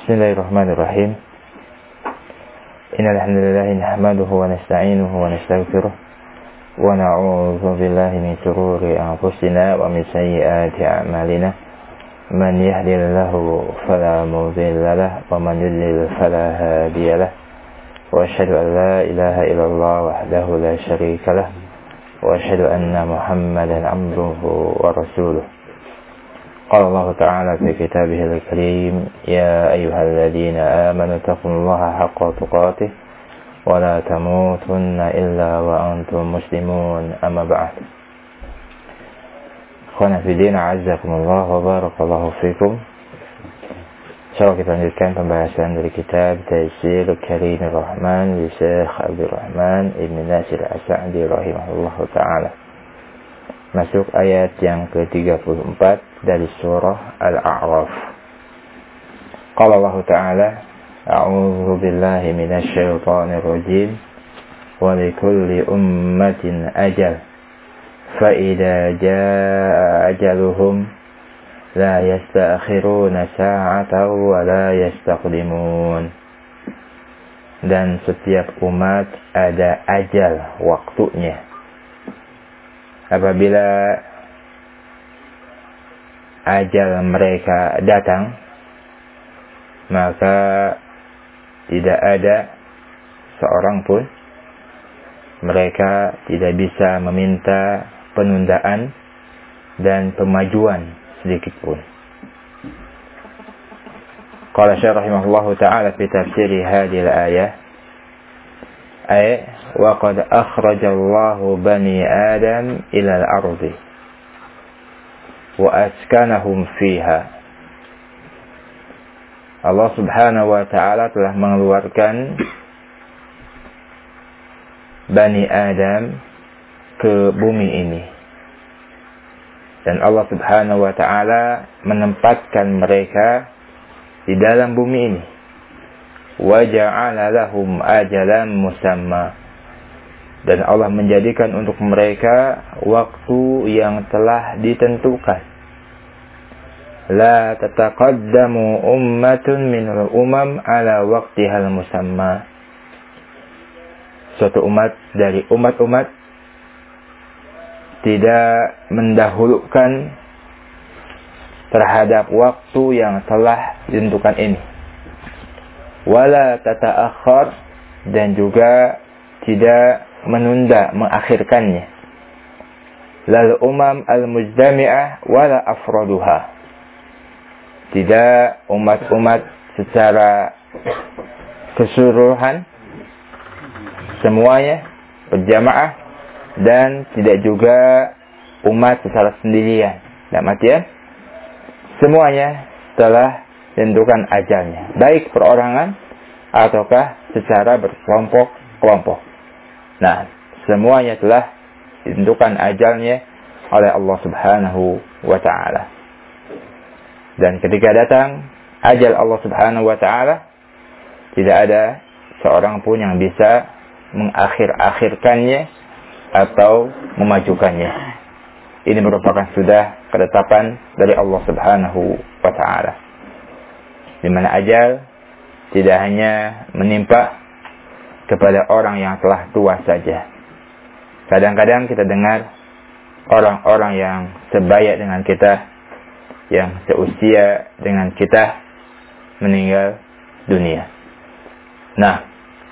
Bismillahirrahmanirrahim. Innal hamdalillah nahmaduhu wa nasta'inuhu wa nastaghfiruh wa na'udzu billahi min shururi anfusina wa min sayyiati a'malina. Man yahdihillahu fala mudilla lahu wa man yudlil fala hadiya lahu. Wa asyhadu an la ilaha illallah wahdahu la syarika lahu wa asyhadu anna Muhammadan 'abduhu wa rasuluh. قال الله تعالى في كتابه الكريم يا أيها الذين آمنوا اتقوا الله حق تقاته ولا تموتن إلا وأنتم مسلمون أما بعد. Ikhwan fillah a'azzakumullah wa barakallahu fikum. Insyaallah kita lanjutkan pembahasan dari kitab Taysir Karimir Rahman li Syekh Abdul Rahman Ibn Nasir As-Sa'di rahimahullahu ta'ala. Masuk ayat yang ke-34 dari surah Al-A'raf. Qala Allah Ta'ala, A'udzu billahi minasy syaithanir rajim. Wa likulli ummatin ajal. Fa idza jaa ajaluhum la yasta'khiruna sa'atan wa la yastaqdimun. Dan setiap umat ada ajal waktunya. Apabila ajal mereka datang, maka tidak ada seorang pun mereka tidak bisa meminta penundaan dan pemajuan sedikit pun. Qala Syekh rahimahullahu ta'ala fi tafsiri hadhihi al-ayah وَقَدْ أَخْرَجَ اللَّهُ بَنِي آدَمَ إِلَى الْأَرْضِ وَأَسْكَنَهُمْ فِيهَا. Allah subhanahu wa ta'ala telah mengeluarkan Bani Adam ke bumi ini. Dan Allah subhanahu wa ta'ala menempatkan mereka di dalam bumi ini. وَجَعَلَ لَهُمْ أَجَلًا مُسَمًّى. Dan Allah menjadikan untuk mereka waktu yang telah ditentukan. La tataqaddamu ummatun minal umam ala waqtihal musamma. Suatu umat dari umat-umat tidak mendahulukan terhadap waktu yang telah ditentukan ini. Wala tata'akhkhar, dan juga tidak menunda, mengakhirkannya. Lal umam al-mujtami'ah wala afraduha. Tidak umat-umat secara keseluruhan semuanya berjamaah, dan tidak juga umat secara sendirian. Dalam artian semuanya telah tentukan ajalnya, baik perorangan ataukah secara berkelompok-kelompok. Nah, semuanya telah ditentukan ajalnya oleh Allah subhanahu wa ta'ala. Dan ketika datang ajal Allah subhanahu wa ta'ala, tidak ada seorang pun yang bisa mengakhir-akhirkannya atau memajukannya. Ini merupakan sudah ketetapan dari Allah subhanahu wa ta'ala, di mana ajal tidak hanya menimpa kepada orang yang telah tua saja. Kadang-kadang kita dengar orang-orang yang sebaya dengan kita, yang seusia dengan kita, meninggal dunia. Nah,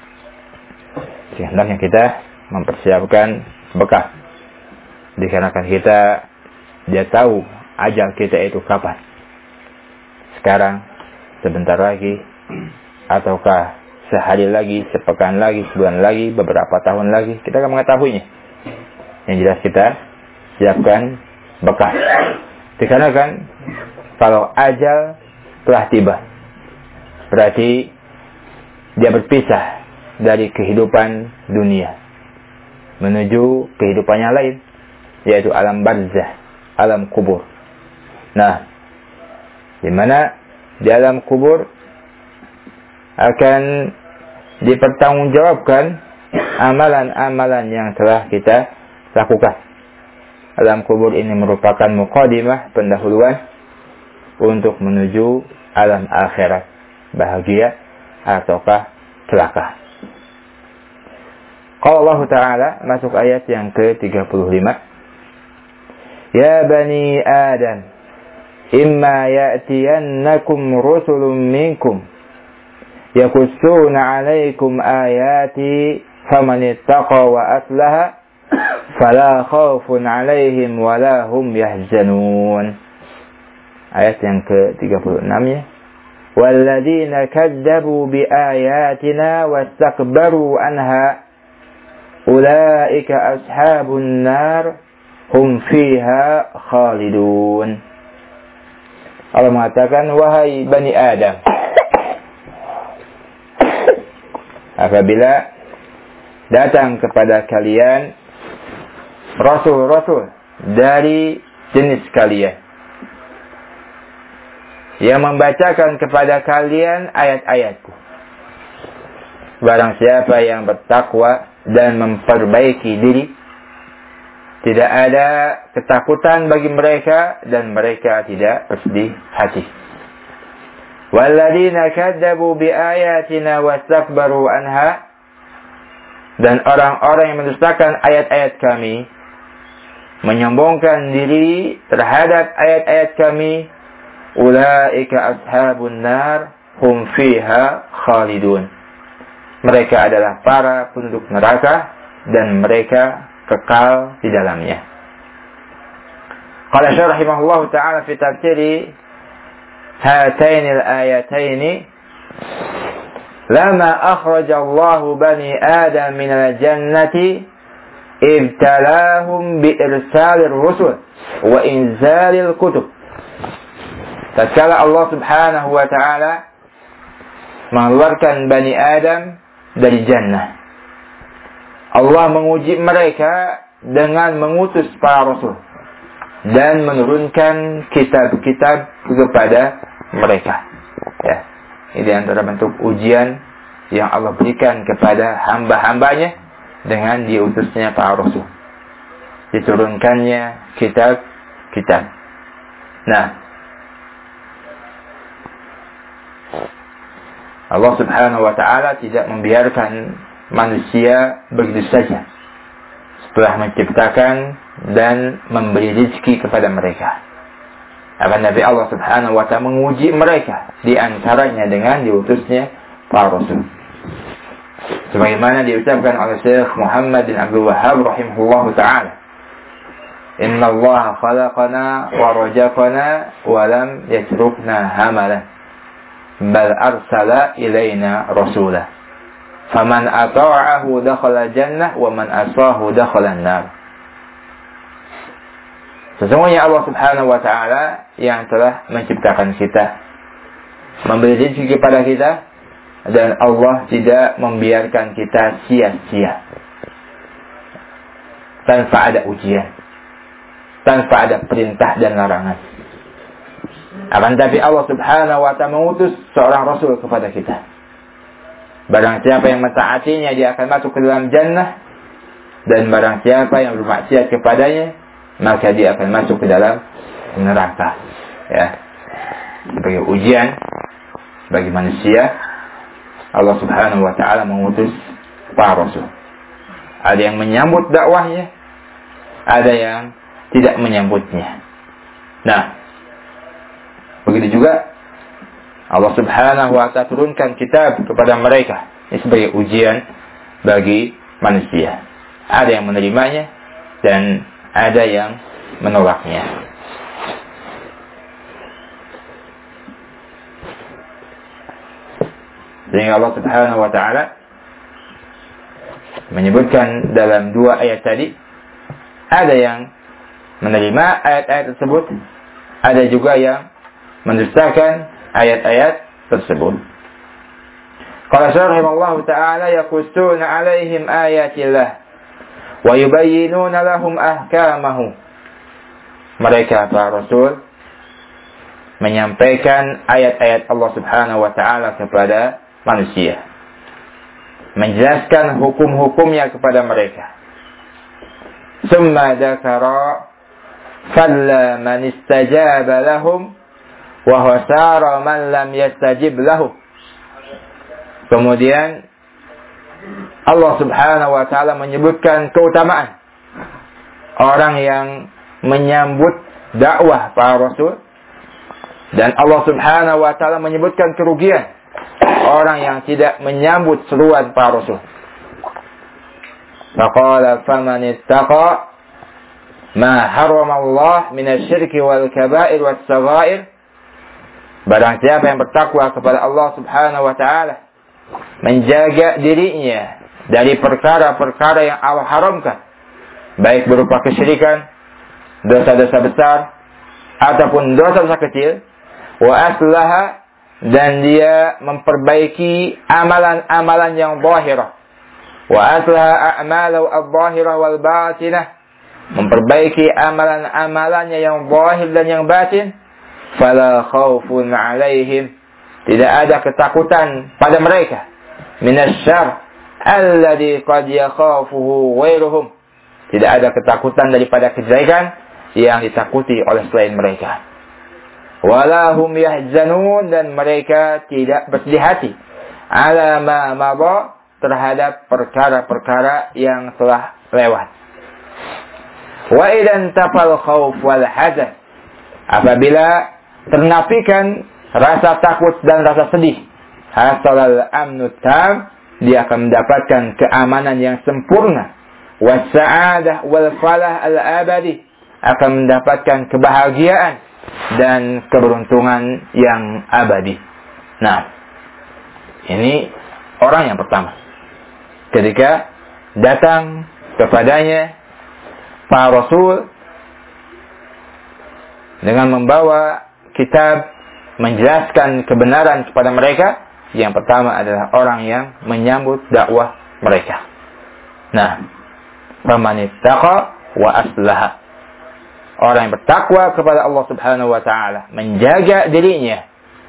sebenarnya kita mempersiapkan bekal, dikarenakan kita dia tahu ajal kita itu kapan. Sekarang, sebentar lagi, ataukah sehari lagi, sepekan lagi, sebulan lagi, beberapa tahun lagi, kita akan mengetahuinya. Yang jelas kita siapkan bekal. Dikarenakan kalau ajal telah tiba, berarti dia berpisah dari kehidupan dunia menuju kehidupan yang lain, yaitu alam barzah, alam kubur. Nah, di mana di alam kubur akan dipertanggungjawabkan amalan-amalan yang telah kita lakukan. Alam kubur ini merupakan muqaddimah, pendahuluan untuk menuju alam akhirat. bahagia ataukah celaka. Qala Allah Ta'ala, masuk ayat yang ke-35. Ya bani Adam, imma ya'tiyannakum rusulun minkum yakussuna 'alaikum ayati faman ittaqa wa aslaha fala khaufun 'alaihim wala hum yahzanun. Ayat yang ke-36 ya. Walladzina kadzabu biayatina wastakbaru anha ulaika ashabun nar hum fiha khalidun. Allah mengatakan, wahai Bani Adam, apabila datang kepada kalian rasul-rasul dari jenis kalian yang membacakan kepada kalian ayat-ayatku, barang siapa yang bertakwa dan memperbaiki diri, tidak ada ketakutan bagi mereka dan mereka tidak bersedih hati. Walladzina kadzabu biayatina wastakbaru anha, dan orang-orang yang mendustakan ayat-ayat kami, menyombongkan diri terhadap ayat-ayat kami, ulaika ashabun nar hum fiha khalidun. Mereka adalah para penduduk neraka dan mereka kekal di dalamnya. Qala Syarih rahimahullahu ta'ala fi tafsiri hataini al-ayataini, lama akhraja Allah bani Adam min al-jannati ibtalahum bi irsalir rusul wa inzalil kutub. Tatkala Allah Subhanahu wa ta'ala mengeluarkan Bani Adam dari jannah, Allah menguji mereka dengan mengutus para rasul dan menurunkan kitab-kitab kepada mereka. Ya, ini antara bentuk ujian yang Allah berikan kepada hamba-hambanya dengan diutusnya para rasul, diturunkannya kitab-kitab. Nah, Allah Subhanahu wa ta'ala tidak membiarkan manusia begitu saja setelah menciptakan dan memberi rezeki kepada mereka. Akan tapi Allah Subhanahu wa ta'ala menguji mereka, di antaranya dengan diutusnya para rasul. Sebagaimana diucapkan oleh Syekh Muhammad bin Abdul Wahhab rahimahullah ta'ala, Inna Allah khalaqana wa rajaqana wa lam yatrukna hamalan bal arsala ilaina rasulah faman ata'ahu dakhala jannah wa man asahu dakhala an-nar. Sesungguhnya Allah Subhanahu wa ta'ala yang telah menciptakan kita, memberi rezeki kepada kita, dan Allah tidak membiarkan kita sia-sia tanpa ada ujian, tanpa ada perintah dan larangan. Akan tapi Allah Subhanahu wa ta'ala mengutus seorang rasul kepada kita. Barang siapa yang mentaatinya, dia akan masuk ke dalam jannah, dan barang siapa yang bermaksiat kepadanya, maka dia akan masuk ke dalam neraka. Ya, sebagai ujian bagi manusia, Allah Subhanahu wa ta'ala mengutus para rasul. Ada yang menyambut dakwahnya, ada yang tidak menyambutnya. Nah, begitu juga Allah Subhanahu wa ta'ala turunkan kitab kepada mereka. Ini sebagai ujian bagi manusia. Ada yang menerimanya dan ada yang menolaknya. Sehingga Allah Subhanahu wa ta'ala menyebutkan dalam dua ayat tadi, ada yang menerima ayat-ayat tersebut, ada juga yang mendustakan ayat-ayat tersebut. Qala rahimahullahu ta'ala, yaqussuna 'alaihim ayatillah wa yubayyinuna lahum ahkamahu. Mereka para rasul menyampaikan ayat-ayat Allah Subhanahu wa ta'ala kepada manusia, menjelaskan hukum-hukumnya kepada mereka. Summa dzakara falla man istajaba lahum wa huwa sara man lam yastajib lahu Kemudian Allah Subhanahu wa taala menyebutkan keutamaan orang yang menyambut dakwah para rasul, dan Allah Subhanahu wa taala menyebutkan kerugian orang yang tidak menyambut seruan para rasul. Faqala faman ittaqa ma harrama Allah min asy-syirki wal kaba'ir was saghair. Barang siapa yang bertakwa kepada Allah Subhanahu wa taala, menjaga dirinya dari perkara-perkara yang Allah haramkan, baik berupa kesyirikan, dosa-dosa besar ataupun dosa-dosa kecil, wa aslaha, dan dia memperbaiki amalan-amalan yang zahirah, wa aslaha a'malahu adh-dhahirah wal batinah, memperbaiki amalan-amalannya yang zahir dan yang batin, fala khaufun 'alaihim, tidak ada ketakutan pada mereka, minasyarr alladhi qad yakhafuhu ghairuhum, tidak ada ketakutan daripada kejelekan yang ditakuti oleh selain mereka. Walahum yahzanun, dan mereka tidak bersedih hati ala ma madha, terhadap perkara-perkara yang telah lewat. Wa idan tafal khauf wal hazan, apabila ternafikan rasa takut dan rasa sedih, hasalal amnu tam, dia akan mendapatkan keamanan yang sempurna. Wasa'adah wal falah al abadi, akan mendapatkan kebahagiaan dan keberuntungan yang abadi. Nah, ini orang yang pertama. Ketika datang kepadanya para rasul dengan membawa kitab menjelaskan kebenaran kepada mereka, yang pertama adalah orang yang menyambut dakwah mereka. Nah, faman ittaqa wa aslaha, orang yang bertakwa kepada Allah Subhanahu wa taala, menjaga dirinya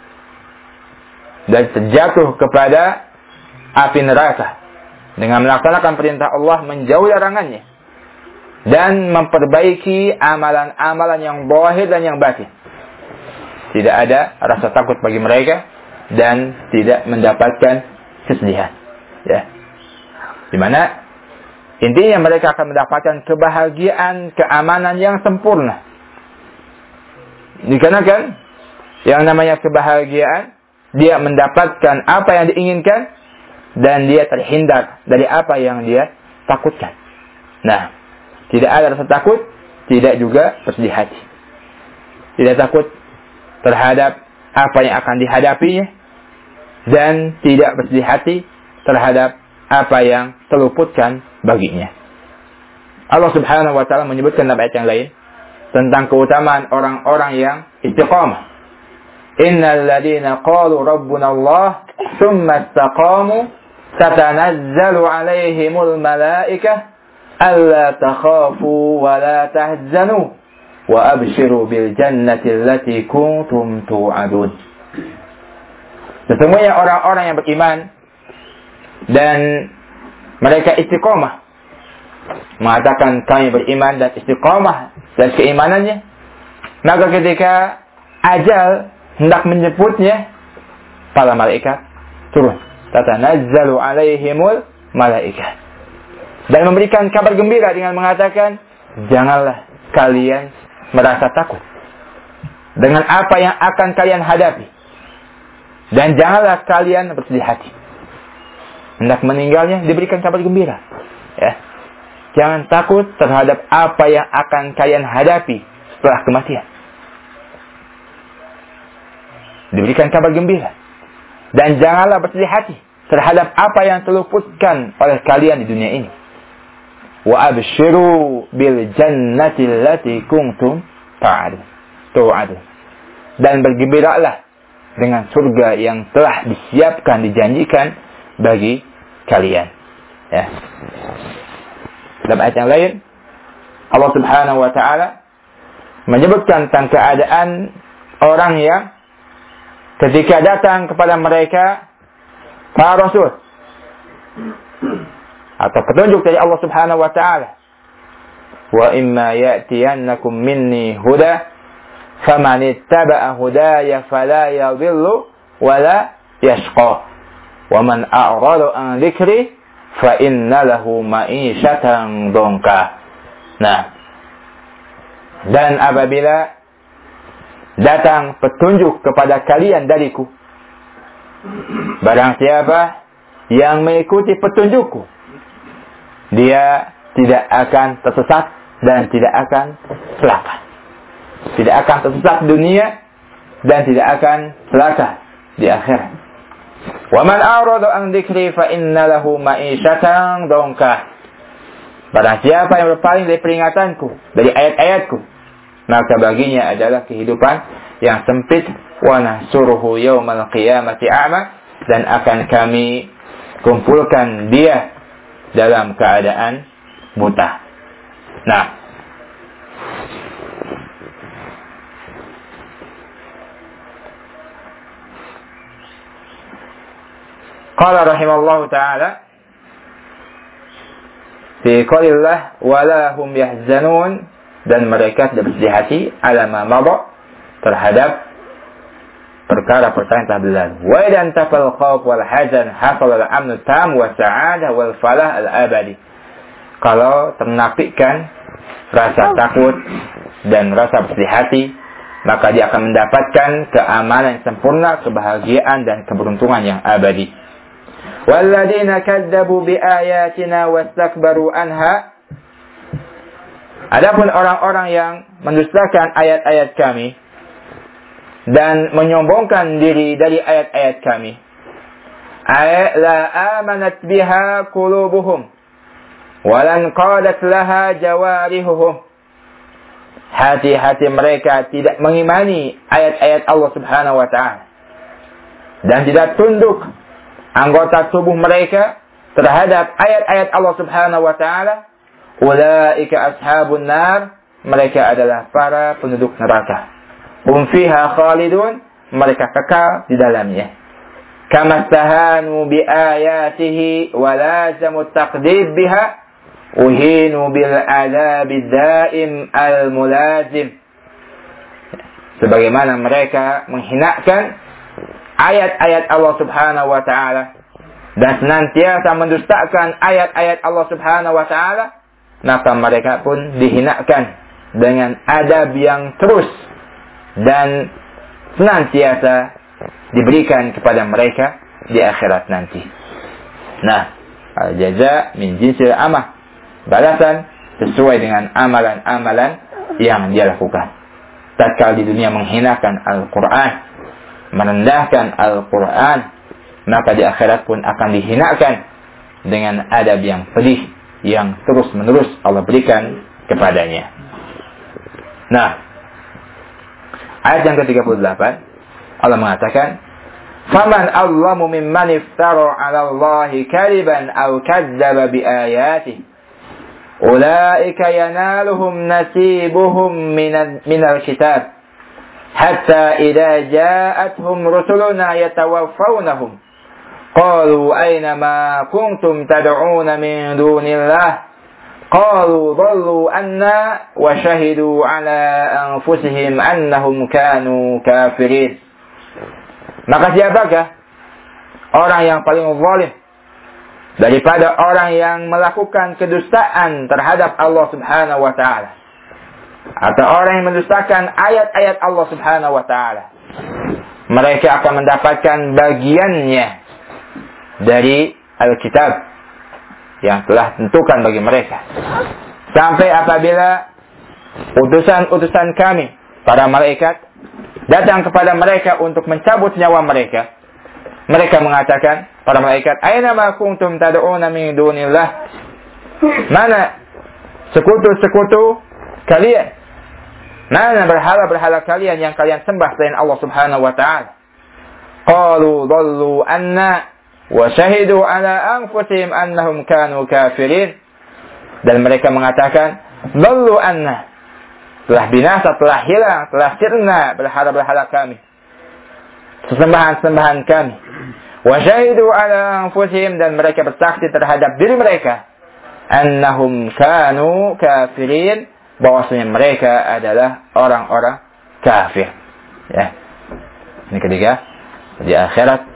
dan terjatuh kepada api neraka dengan melaksanakan perintah Allah, menjauhi larangannya, dan memperbaiki amalan-amalan yang zahir dan yang batin. Tidak ada rasa takut bagi mereka dan tidak mendapatkan kesedihan. Ya. Di mana intinya mereka akan mendapatkan kebahagiaan, keamanan yang sempurna. Dikarenakan yang namanya kebahagiaan, dia mendapatkan apa yang diinginkan dan dia terhindar dari apa yang dia takutkan. Nah, tidak ada rasa takut, tidak juga bersedih hati. Tidak takut terhadap apa yang akan dihadapinya, dan tidak bersedih hati terhadap apa yang terluputkan baginya. Allah Subhanahu wa taala menyebutkan dalam ayat yang lain tentang keutamaan orang-orang yang istiqamah. Innal ladzina qalu rabbuna Allah tsumma istaqamu tatanazzalu 'alaihimul malaikah alla takhafu wa la tahzanu wa abshiru bil jannati allati kuntum tu'adun. Sesungguhnya orang-orang yang beriman dan mereka istiqamah, mengatakan kami beriman dan istiqamah dan keimanannya, maka ketika ajal hendak menjemputnya, para malaikat turun, tatanazzalu alaihimul malaikah, dan memberikan kabar gembira dengan mengatakan, janganlah kalian merasa takut dengan apa yang akan kalian hadapi, dan janganlah kalian bersedih hati. Hendak meninggalnya diberikan kabar gembira. Ya. Jangan takut terhadap apa yang akan kalian hadapi setelah kematian. Diberikan kabar gembira. Dan janganlah bersedih hati terhadap apa yang terluputkan oleh kalian di dunia ini. Wa abshiru bil jannati allati kuntum tu'adun. Dan bergembiralah dengan surga yang telah disiapkan, dijanjikan bagi kalian. Ya. Dalam ayat yang lain, Allah Subhanahu wa taala menyebutkan tentang keadaan orang yang ketika datang kepada mereka para rasul atau petunjuk dari Allah Subhanahu wa taala, wa imma ya'tiyannakum minni huda faman ittaba'a hudaya fala yadhillu wa la yashqa. Wa man a'rada an dzikri fa inna lahu ma'isyatan dhanka. Nah, dan apabila datang petunjuk kepada kalian dariku, barang siapa yang mengikuti petunjukku, dia tidak akan tersesat dan tidak akan celaka. Tidak akan tersesat dunia dan tidak akan celaka di akhirat. Wa man a'rada an dzikri fa inna lahu ma'isyatan dhanka. Barang siapa yang berpaling dari peringatanku, dari ayat-ayatku, maka baginya adalah kehidupan yang sempit. Wa nahsuruhu yaumal qiyamati a'ma, dan akan kami kumpulkan dia dalam keadaan buta. Nah, qala rahimallahu ta'ala fi qaulillah wala hum yahzanun, dan mereka tidak bersedih hati ala ma madha, terhadap perkara-perkara yang telah berlalu. Wa idan tafal khawf wal hazan hasal al amnu tam wa sa'adah wal falah al abadi. Kalau ternafikan rasa takut dan rasa bersedih hati, maka dia akan mendapatkan keamanan yang sempurna, kebahagiaan dan keberuntungan yang abadi. Walladzina kadzabu biayatina wastakbaru anha. Adapun orang-orang yang mendustakan ayat-ayat kami dan menyombongkan diri dari ayat-ayat kami, la amanat biha qulubuhum walan qadat laha jawarihuhum. Hati-hati mereka tidak mengimani ayat-ayat Allah Subhanahu wa ta'ala, dan tidak tunduk anggota tubuh mereka terhadap ayat-ayat Allah Subhanahu wa ta'ala. Ulaika ashabun nar, mereka adalah para penduduk neraka. Hum fiha khalidun, mereka kekal di dalamnya. Kama stahanu bi ayatihi wa lazamu taqdib biha uhinu bil adzabi daim al mulazim. Sebagaimana mereka menghinakan ayat-ayat Allah Subhanahu wa ta'ala dan senantiasa mendustakan ayat-ayat Allah Subhanahu wa ta'ala, maka mereka pun dihinakan dengan adab yang terus dan senantiasa diberikan kepada mereka di akhirat nanti. Nah, al-jaza min jinsil amal, balasan sesuai dengan amalan-amalan yang dia lakukan. Tatkala di dunia menghinakan Al-Quran, merendahkan Al-Quran, maka di akhirat pun akan dihinakan dengan adab yang pedih yang terus-menerus Allah berikan kepadanya. Nah, ayat yang ke-38, Allah mengatakan, "Faman azlamu mimman iftara 'ala Allahi kadiban aw kadzdzaba bi ayatihi. Ulaika yanaluhum nasibuhum minal kitab. Hatta idza ja'atuhum rusuluna yatawaffawnahum qalu aina ma kuntum tad'una min dunillah. Qalu dhallu anna wa shahidu ala anfusihim annahum kanu kafirin." Maka siapakah orang yang paling zalim daripada orang yang melakukan kedustaan terhadap Allah Subhanahu wa ta'ala, atau orang yang mendustakan ayat-ayat Allah Subhanahu wa ta'ala? Mereka akan mendapatkan bagiannya dari Alkitab yang telah tentukan bagi mereka, sampai apabila utusan-utusan kami, para malaikat, datang kepada mereka untuk mencabut nyawa mereka. Mereka mengatakan, para malaikat, "Aina ma kuntum tad'una min dunillah?" Mana sekutu-sekutu kalian? Mana berhala-berhala kalian yang kalian sembah selain Allah Subhanahu wa ta'ala? Qalu dhallu anna wa syahidu ala anfusihim annahum kanu kafirin. Dan mereka mengatakan, dhallu anna, telah binasa, telah hilang, telah sirna berhala-berhala kami, sesembahan-sembahan kami. Wa syahidu ala anfusihim, dan mereka bersaksi terhadap diri mereka, annahum kanu kafirin, bahwasanya mereka adalah orang-orang kafir. Ya. Ini ketiga, di akhirat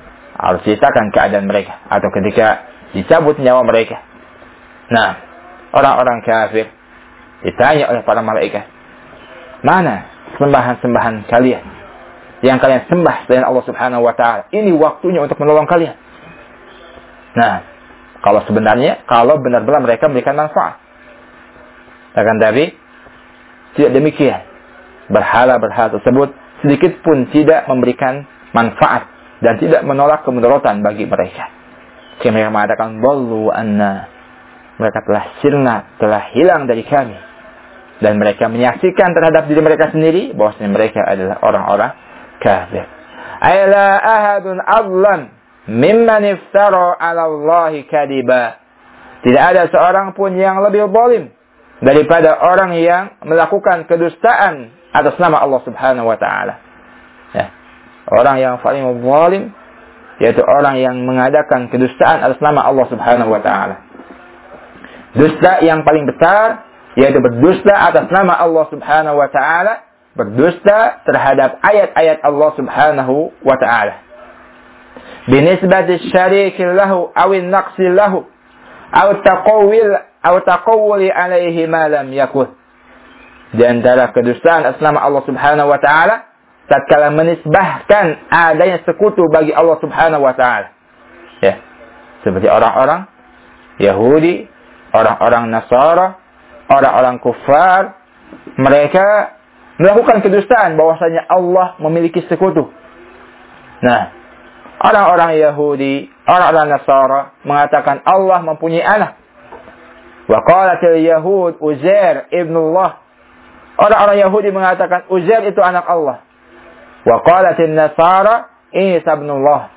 harus ceritakan keadaan mereka, atau ketika dicabut nyawa mereka. Nah, orang-orang kafir ditanya oleh para malaikat, mana sembahan-sembahan kalian yang kalian sembah selain Allah Subhanahu wa taala? Ini waktunya untuk menolong kalian. Nah, kalau benar-benar mereka memberikan manfaat. Akan tapi tidak demikian. Berhala-berhala tersebut sedikit pun tidak memberikan manfaat dan tidak menolak kemudaratan bagi mereka. Jika mereka mengatakan ballu anna, mereka telah sirna, telah hilang dari kami, dan mereka menyaksikan terhadap diri mereka sendiri bahwasanya mereka adalah orang-orang kafir. Ayla ahadun adlan mimman iftara 'ala Allahi kadiba. Tidak ada seorang pun yang lebih zalim daripada orang yang melakukan kedustaan atas nama Allah Subhanahu wa taala. Ya. Orang yang paling zalim yaitu orang yang mengadakan kedustaan atas nama Allah Subhanahu wa taala. Dusta yang paling besar yaitu berdusta atas nama Allah Subhanahu wa taala, berdusta terhadap ayat-ayat Allah Subhanahu wa taala. Binisbati syariki lahu aw an-naqsi lahu aw taqawwuli alaihi ma lam yakun. Di antara kedustaan atas nama Allah Subhanahu wa taala tatkala menisbahkan adanya sekutu bagi Allah Subhanahu wa taala. Ya. Seperti orang-orang Yahudi, orang-orang Nasara, orang-orang kufar, mereka melakukan kedustaan bahwasanya Allah memiliki sekutu. Nah, orang-orang Yahudi, orang-orang Nasara mengatakan Allah mempunyai anak. Wa qalatil Yahud Uzair ibnullah. Orang-orang Yahudi mengatakan Uzair itu anak Allah. Wa qalatil Nasara Isa ibnullah.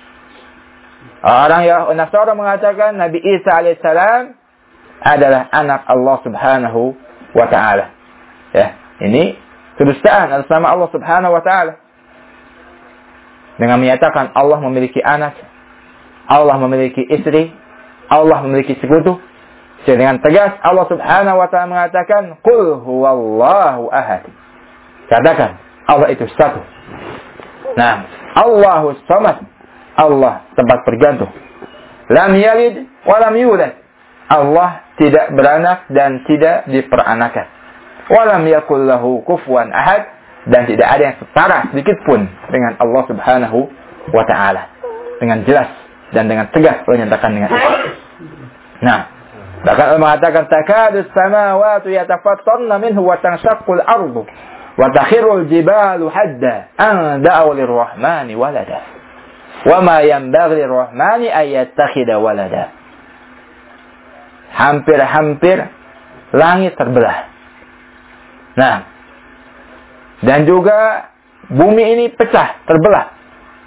Orang Nasara mengatakan Nabi Isa alaihissalam adalah anak Allah Subhanahu wa taala. Ya, ini kedustaan atas nama Allah Subhanahu wa taala. Dengan menyatakan Allah memiliki anak, Allah memiliki istri, Allah memiliki sekutu. Dengan tegas Allah Subhanahu wa taala mengatakan, "Qul huwallahu ahad." Katakan, Allah itu satu. Nah, Allahus samad. Allah tempat bergantung. Lam yalid wa lam yulad. Allah tidak beranak dan tidak diperanakan. Wa lam yakul lahu kufuwan ahad, dan tidak ada yang setara sedikit pun dengan Allah Subhanahu wa taala. Dengan jelas dan dengan tegas Allah nyatakan dengan itu. Nah, bahkan Allah mengatakan takadus samawati yatafattarna minhu wa tanshaqqul ardu wa takhirul jibalu hadda an da'u lirrahmani walada wa ma yanbaghi lirrahmani ay yattakhidha walada. Hampir-hampir langit terbelah. Nah, dan juga bumi ini pecah, terbelah.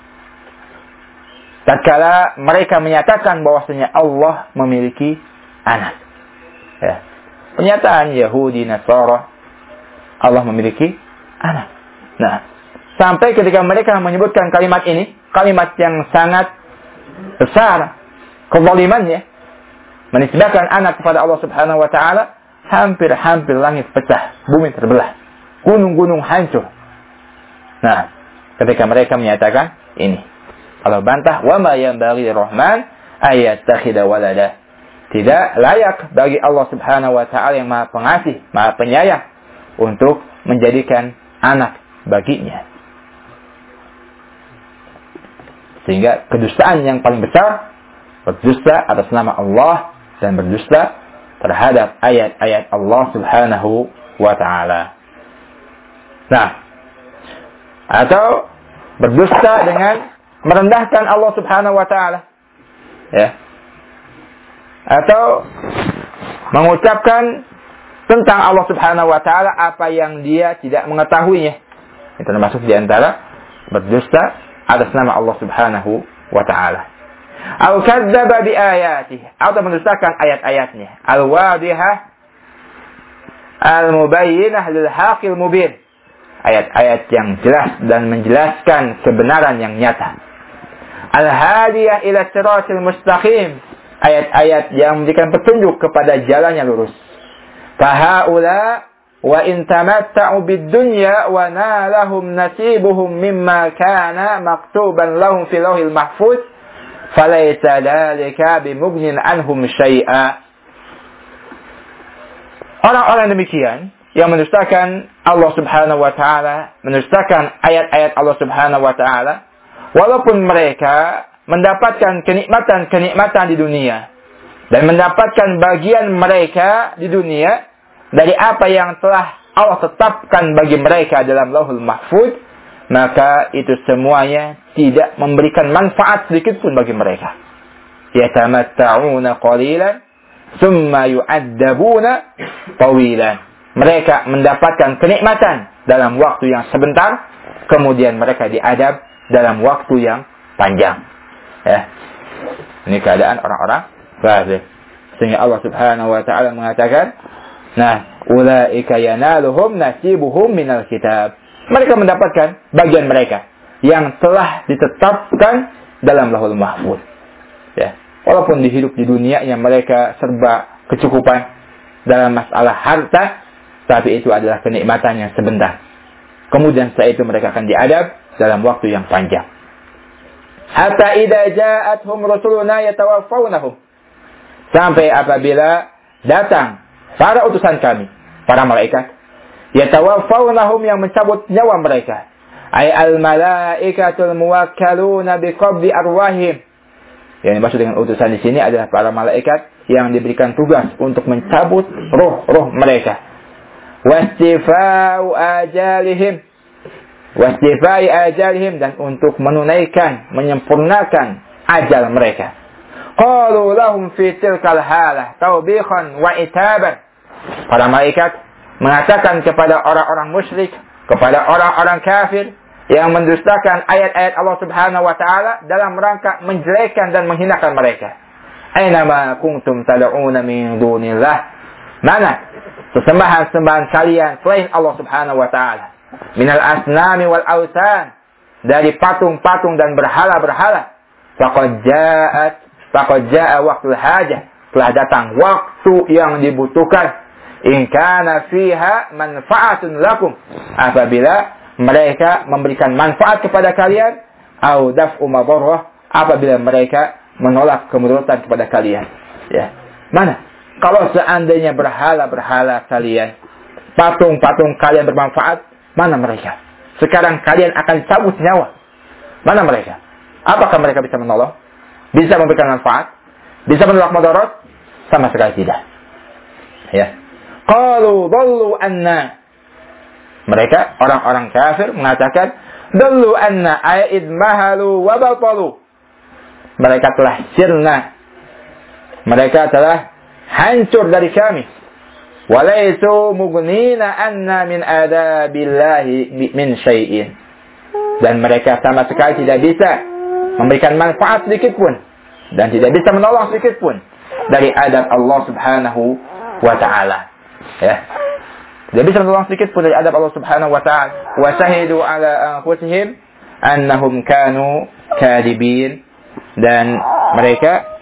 Tatkala mereka menyatakan bahwasanya Allah memiliki anak. Ya. Pernyataan Yahudi Nasara, Allah memiliki anak. Nah, sampai ketika mereka menyebutkan kalimat ini, kalimat yang sangat besar kezalimannya, menisbahkan anak kepada Allah Subhanahu wa taala, hampir-hampir langit pecah, bumi terbelah, gunung-gunung hancur. Nah, ketika mereka menyatakan ini, Allah bantah, wa ma yanbaghi lirrahman ayattakhidha walada. Tidak layak bagi Allah Subhanahu wa taala yang Maha Pengasih, Maha Penyayang untuk menjadikan anak baginya. Sehingga kedustaan yang paling besar berdusta atas nama Allah dan berdusta terhadap ayat-ayat Allah Subhanahu wa taala. Nah, atau berdusta dengan merendahkan Allah Subhanahu wa taala. Ya. Atau mengucapkan tentang Allah Subhanahu wa taala apa yang dia tidak mengetahuinya. Itu termasuk di antara berdusta atas nama Allah Subhanahu wa taala. Atau kadzdzaba bi ayatihi, atau mendustakan ayat-ayatnya. Al-wadihah al-mubayyinah lil haqqil mubin. Ayat-ayat yang jelas dan menjelaskan kebenaran yang nyata. Al-hadiyah ila siratil mustaqim. Ayat-ayat yang memberikan petunjuk kepada jalan yang lurus. Fahaula wa in tamatta'u bid-dunya wa nalahum nasibuhum mimma kana maktuban lahum fil lawhil mahfuz falaysa dzalika bimughnin anhum syai'a. Orang-orang demikian yang mendustakan Allah Subhanahu wa taala, mendustakan ayat-ayat Allah Subhanahu wa taala, walaupun mereka mendapatkan kenikmatan di dunia dan mendapatkan bagian mereka di dunia dari apa yang telah Allah tetapkan bagi mereka dalam Lauhul Mahfuz, maka itu semuanya tidak memberikan manfaat sedikit pun bagi mereka. Yatamatta'una qalilan thumma yu'adzabuna tawilan. Mereka mendapatkan kenikmatan dalam waktu yang sebentar, kemudian mereka diadab dalam waktu yang panjang. Ya. Ini keadaan orang-orang kafir. Sehingga Allah Subhanahu wa taala mengatakan, nah, ulaika yanaluhum nasibuhum minal kitab. Mereka mendapatkan bagian mereka yang telah ditetapkan dalam Lauhul Mahfuz. Ya. Walaupun hidup di dunia yang mereka serba kecukupan dalam masalah harta, tapi itu adalah kenikmatan yang sebentar. Kemudian setelah itu mereka akan diadab dalam waktu yang panjang. Hatta idza ja'atuhum rusuluna yatawaffawnahum. Sampai apabila datang para utusan kami, para malaikat, yatawaffawnahum yang mencabut nyawa mereka. Ay al-malaikatul muwakkaluna biqabdi arwahim. Yang dimaksud dengan utusan di sini adalah para malaikat yang diberikan tugas untuk mencabut roh-roh mereka. Wastifa'u ajalihim. Wastifai ajalihim, dan untuk menunaikan, menyempurnakan ajal mereka. Qalu lahum fi tilkal halah tawbihan wa itaban. Para malaikat mengatakan kepada orang-orang musyrik, kepada orang-orang kafir yang mendustakan ayat-ayat Allah Subhanahu wa taala dalam rangka menjelekkan dan menghinakan mereka. Aina ma kuntum tad'una min dunillah. Mana sesembahan-sembahan kalian selain Allah Subhanahu wa taala? Minal asnami wal awsan, dari patung-patung dan berhala-berhala. Faqad jaa waqtul hajah, telah datang waktu yang dibutuhkan. In kana fiha manfaatun lakum, apabila mereka memberikan manfaat kepada kalian, au daf'u madarrah, apabila mereka menolak kemudaratan kepada kalian. Ya. Mana? Kalau seandainya berhala-berhala kalian, patung-patung kalian bermanfaat, mana mereka? Sekarang kalian akan cabut nyawa. Mana mereka? Apakah mereka bisa menolong? Bisa memberikan manfaat? Bisa menolak mudarat? Sama sekali tidak. Ya. Qalu dhallu anna. Mereka, orang-orang kafir mengatakan, dhallu anna ay idmahalu wa batalu. Mereka telah sirna. Mereka telah hancur dari kami. Walaisu mughnina anna min adabillahi min syai'in. Dan mereka sama sekali tidak bisa memberikan manfaat sedikit pun, dan tidak bisa menolong sedikit pun dari adab Allah Subhanahu wa taala. Ya. Tidak bisa menolong sedikit pun dari adab Allah Subhanahu wa taala. Wa syahidu ala anfusihim annahum kanu kadibin, dan mereka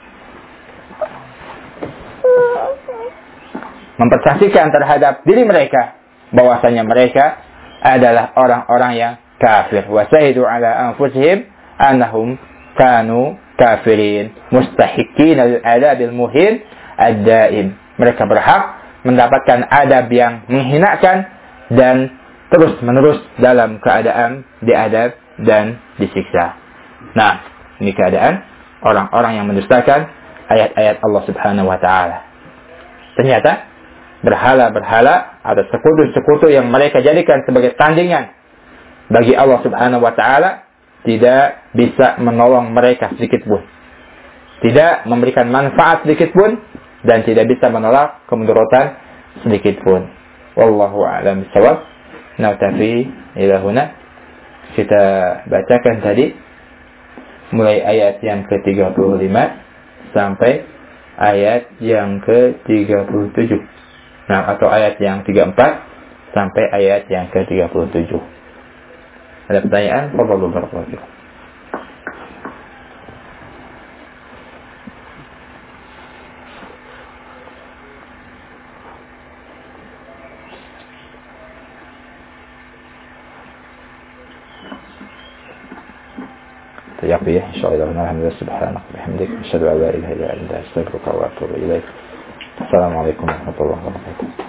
mempersaksikan terhadap diri mereka bahwasanya mereka adalah orang-orang yang kafir. Wa syahidu ala anfusihim annahum kanu kafirin mustahiqin al-adabil muhin ad-daim. Mereka berhak mendapatkan adab yang menghinakan dan terus-menerus dalam keadaan diadab dan disiksa. Nah, ini keadaan orang-orang yang mendustakan ayat-ayat Allah Subhanahu wa taala. Ternyata berhala-berhala atau sekutu-sekutu yang mereka jadikan sebagai tandingan bagi Allah Subhanahu wa taala tidak bisa menolong mereka sedikit pun. Tidak memberikan manfaat sedikit pun, dan tidak bisa menolak kemudaratan sedikit pun. Wallahu a'lam bishawab. Naktafi ila huna. Kita bacakan tadi mulai ayat yang ke-35 sampai ayat yang ke-37. Nah, atau ayat yang 34 sampai ayat yang ke-37. Ada pertanyaan? Fadhlu barakallahu. يقضي إن شاء الله. الحمد لله سبحانك وبحمدك أشهد أن لا إله إلا أنت أستغفرك وأتوب إليك. السلام عليكم ورحمة الله وبركاته.